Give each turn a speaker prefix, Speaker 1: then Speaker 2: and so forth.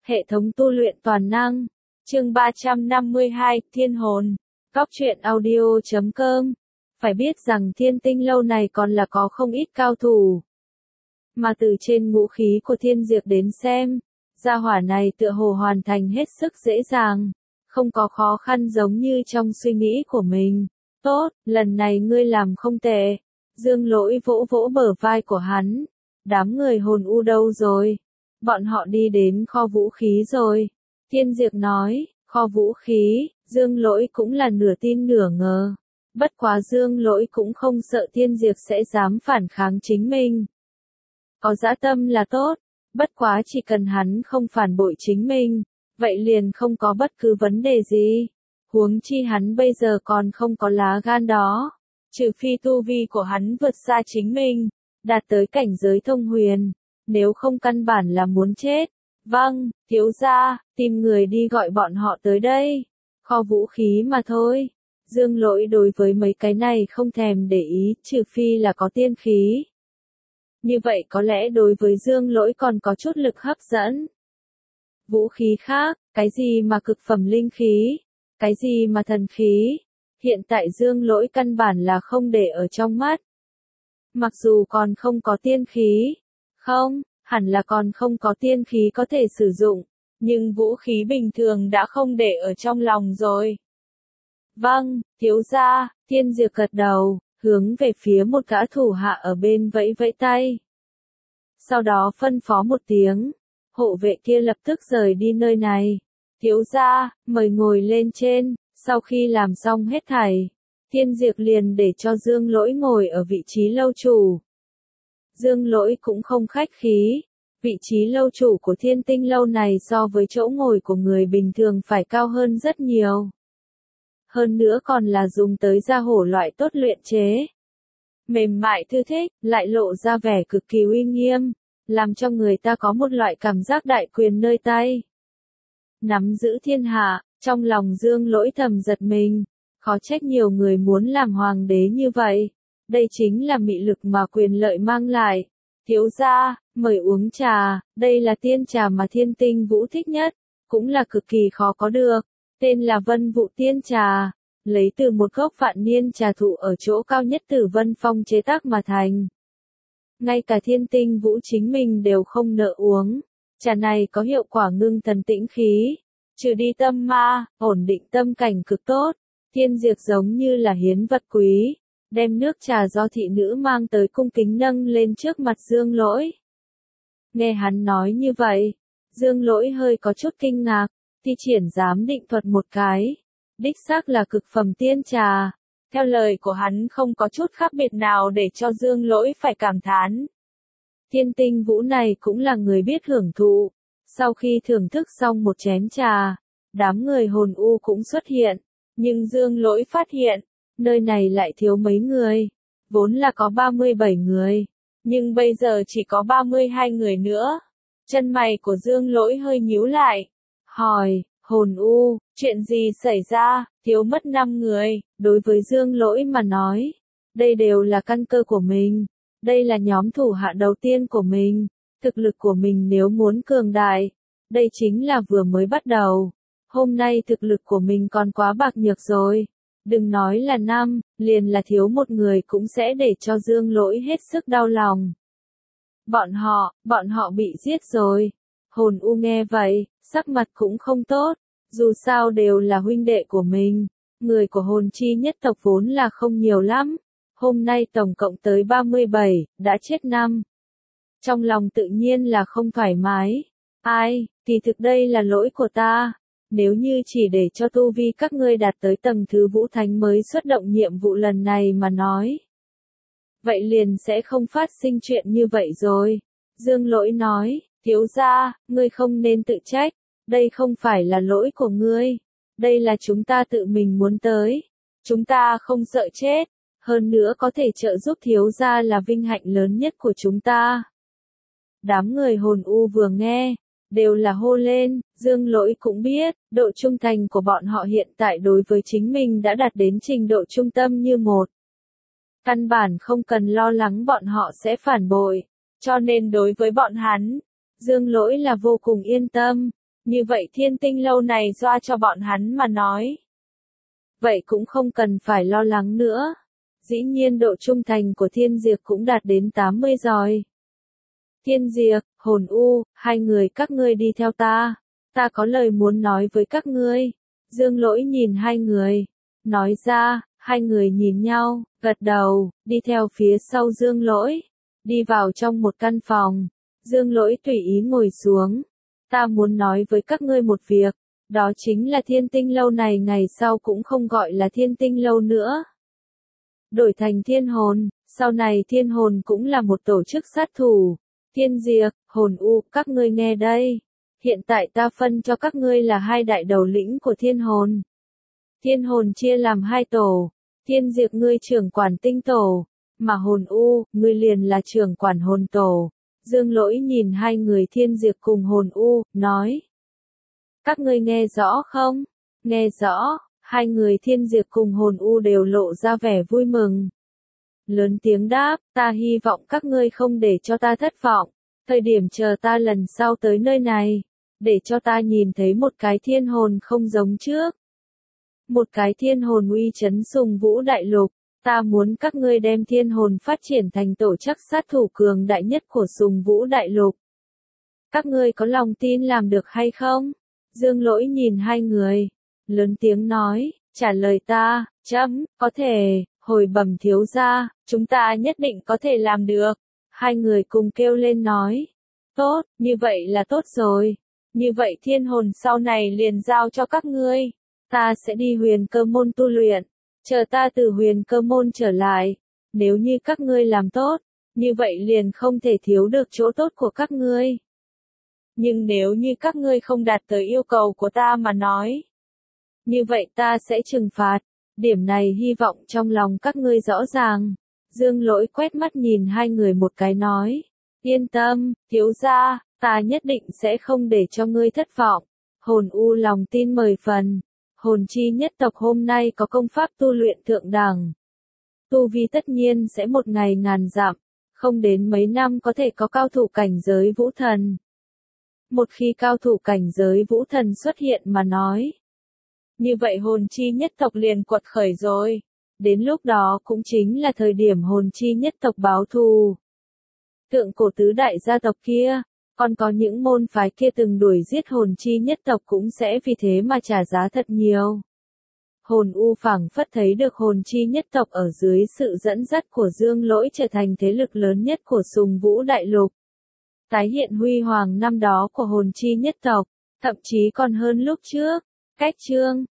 Speaker 1: Hệ thống tu luyện toàn năng. Chương 352, Thiên hồn. Góc truyện audio.com. Phải biết rằng Thiên Tinh lâu này còn là có không ít cao thủ. Mà từ trên ngũ khí của Thiên Diệp đến xem, gia hỏa này tựa hồ hoàn thành hết sức dễ dàng, không có khó khăn giống như trong suy nghĩ của mình. Tốt, lần này ngươi làm không tệ. Dương Lỗi vỗ vỗ bờ vai của hắn. Đám người hồn u đâu rồi? Bọn họ đi đến kho vũ khí rồi. Thiên Diệp nói, kho vũ khí, Dương Lỗi cũng là nửa tin nửa ngờ. Bất quá Dương Lỗi cũng không sợ Thiên Diệp sẽ dám phản kháng chính mình. Có dã tâm là tốt, bất quá chỉ cần hắn không phản bội chính mình, vậy liền không có bất cứ vấn đề gì. Huống chi hắn bây giờ còn không có lá gan đó. Trừ phi tu vi của hắn vượt xa chính mình, đạt tới cảnh giới thông huyền, nếu không căn bản là muốn chết. Vâng, thiếu gia, tìm người đi gọi bọn họ tới đây. Kho vũ khí mà thôi. Dương Lỗi đối với mấy cái này không thèm để ý, trừ phi là có tiên khí. Như vậy có lẽ đối với Dương Lỗi còn có chút lực hấp dẫn. Vũ khí khác, cái gì mà cực phẩm linh khí, cái gì mà thần khí, hiện tại Dương Lỗi căn bản là không để ở trong mắt. Mặc dù còn không có tiên khí, không, hẳn là còn không có tiên khí có thể sử dụng, nhưng vũ khí bình thường đã không để ở trong lòng rồi. Vâng, thiếu gia, Thiên Diệp gật đầu, hướng về phía một gã thủ hạ ở bên vẫy vẫy tay. Sau đó phân phó một tiếng, hộ vệ kia lập tức rời đi nơi này. Thiếu gia, mời ngồi lên trên. Sau khi làm xong hết thảy, Thiên Diệp liền để cho Dương Lỗi ngồi ở vị trí lâu chủ. Dương Lỗi cũng không khách khí, vị trí lâu chủ của Thiên Tinh lâu này so với chỗ ngồi của người bình thường phải cao hơn rất nhiều. Hơn nữa còn là dùng tới da hổ loại tốt luyện chế. Mềm mại thư thích, lại lộ ra vẻ cực kỳ uy nghiêm, làm cho người ta có một loại cảm giác đại quyền nơi tay. Nắm giữ thiên hạ, trong lòng Dương Lỗi thầm giật mình, khó trách nhiều người muốn làm hoàng đế như vậy. Đây chính là mị lực mà quyền lợi mang lại. Thiếu gia, mời uống trà, đây là tiên trà mà Thiên Tinh Vũ thích nhất, cũng là cực kỳ khó có được, tên là Vân Vụ Tiên Trà, lấy từ một gốc vạn niên trà thụ ở chỗ cao nhất Tử Vân Phong chế tác mà thành. Ngay cả Thiên Tinh Vũ chính mình đều không nỡ uống, trà này có hiệu quả ngưng thần tĩnh khí, trừ đi tâm ma, ổn định tâm cảnh cực tốt. Thiên Diệp giống như là hiến vật quý, đem nước trà do thị nữ mang tới cung kính nâng lên trước mặt Dương Lỗi. Nghe hắn nói như vậy, Dương Lỗi hơi có chút kinh ngạc, thi triển giám định thuật một cái. Đích xác là cực phẩm tiên trà. Theo lời của hắn không có chút khác biệt nào để cho Dương Lỗi phải cảm thán. Thiên Tinh Vũ này cũng là người biết hưởng thụ. Sau khi thưởng thức xong một chén trà, đám người hồn u cũng xuất hiện. Nhưng Dương Lỗi phát hiện, nơi này lại thiếu mấy người. Vốn là có 37 người, nhưng bây giờ chỉ có 32 người nữa. Chân mày của Dương Lỗi hơi nhíu lại. Hỏi, hồn u, chuyện gì xảy ra, thiếu mất 5 người. Đối với Dương Lỗi mà nói, đây đều là căn cơ của mình. Đây là nhóm thủ hạ đầu tiên của mình. Thực lực của mình nếu muốn cường đại, đây chính là vừa mới bắt đầu. Hôm nay thực lực của mình còn quá bạc nhược rồi. Đừng nói là 5, liền là thiếu một người cũng sẽ để cho Dương Lỗi hết sức đau lòng. Bọn họ bị giết rồi. Hồn u nghe vậy, sắc mặt cũng không tốt. Dù sao đều là huynh đệ của mình. Người của hồn chi nhất tộc vốn là không nhiều lắm. Hôm nay tổng cộng tới 37, đã chết 5. Trong lòng tự nhiên là không thoải mái. Ai, thì thực đây là lỗi của ta. Nếu như chỉ để cho tu vi các ngươi đạt tới tầng thứ vũ thánh mới xuất động nhiệm vụ lần này mà nói, vậy liền sẽ không phát sinh chuyện như vậy rồi. Dương Lỗi nói, thiếu gia, ngươi không nên tự trách, đây không phải là lỗi của ngươi, đây là chúng ta tự mình muốn tới, chúng ta không sợ chết, hơn nữa có thể trợ giúp thiếu gia là vinh hạnh lớn nhất của chúng ta. Đám người hồn u vừa nghe, đều là hô lên. Dương Lỗi cũng biết, độ trung thành của bọn họ hiện tại đối với chính mình đã đạt đến trình độ trung tâm như một. Căn bản không cần lo lắng bọn họ sẽ phản bội, cho nên đối với bọn hắn, Dương Lỗi là vô cùng yên tâm. Như vậy thiên tinh lâu này doa cho bọn hắn mà nói. Vậy cũng không cần phải lo lắng nữa. Dĩ nhiên độ trung thành của Thiên Diệp cũng đạt đến 80 rồi. Thiên Diệp, Hồn U, hai người các ngươi đi theo ta. Ta có lời muốn nói với các ngươi. Dương Lỗi nhìn hai người. Nói ra, hai người nhìn nhau, gật đầu, đi theo phía sau Dương Lỗi. Đi vào trong một căn phòng. Dương Lỗi tùy ý ngồi xuống. Ta muốn nói với các ngươi một việc. Đó chính là Thiên Tinh Lâu này ngày sau cũng không gọi là Thiên Tinh Lâu nữa. Đổi thành Thiên Hồn, sau này Thiên Hồn cũng là một tổ chức sát thủ. Thiên Diệp, Hồn U, các ngươi nghe đây. Hiện tại ta phân cho các ngươi là hai đại đầu lĩnh của Thiên Hồn. Thiên Hồn chia làm hai tổ. Thiên Diệp ngươi trưởng quản tinh tổ, mà Hồn U, ngươi liền là trưởng quản hồn tổ. Dương Lỗi nhìn hai người Thiên Diệp cùng Hồn U, nói. Các ngươi nghe rõ không? Nghe rõ, hai người Thiên Diệp cùng Hồn U đều lộ ra vẻ vui mừng. Lớn tiếng đáp, ta hy vọng các ngươi không để cho ta thất vọng. Thời điểm chờ ta lần sau tới nơi này, để cho ta nhìn thấy một cái thiên hồn không giống trước. Một cái thiên hồn uy chấn Sùng Vũ Đại Lục. Ta muốn các ngươi đem thiên hồn phát triển thành tổ chức sát thủ cường đại nhất của Sùng Vũ Đại Lục. Các ngươi có lòng tin làm được hay không? Dương Lỗi nhìn hai người, lớn tiếng nói, trả lời ta, chấm, có thể, hồi bẩm thiếu gia, chúng ta nhất định có thể làm được. Hai người cùng kêu lên nói, tốt, như vậy là tốt rồi. Như vậy thiên hồn sau này liền giao cho các ngươi. Ta sẽ đi Huyền Cơ Môn tu luyện. Chờ ta từ Huyền Cơ Môn trở lại. Nếu như các ngươi làm tốt, như vậy liền không thể thiếu được chỗ tốt của các ngươi. Nhưng nếu như các ngươi không đạt tới yêu cầu của ta mà nói, như vậy ta sẽ trừng phạt. Điểm này hy vọng trong lòng các ngươi rõ ràng. Dương Lỗi quét mắt nhìn hai người một cái nói. Yên tâm, thiếu gia, ta nhất định sẽ không để cho ngươi thất vọng. Hồn U lòng tin 10 phần. Hồn chi nhất tộc hôm nay có công pháp tu luyện thượng đẳng. Tu vi tất nhiên sẽ một ngày ngàn dặm. Không đến mấy năm có thể có cao thủ cảnh giới vũ thần. Một khi cao thủ cảnh giới vũ thần xuất hiện mà nói. Như vậy hồn chi nhất tộc liền quật khởi rồi. Đến lúc đó cũng chính là thời điểm hồn chi nhất tộc báo thù. Thượng cổ tứ đại gia tộc kia, còn có những môn phái kia từng đuổi giết hồn chi nhất tộc cũng sẽ vì thế mà trả giá thật nhiều. Hồn U phảng phất thấy được hồn chi nhất tộc ở dưới sự dẫn dắt của Dương Lỗi trở thành thế lực lớn nhất của Sùng Vũ Đại Lục. Tái hiện huy hoàng năm đó của hồn chi nhất tộc, thậm chí còn hơn lúc trước. Cách chương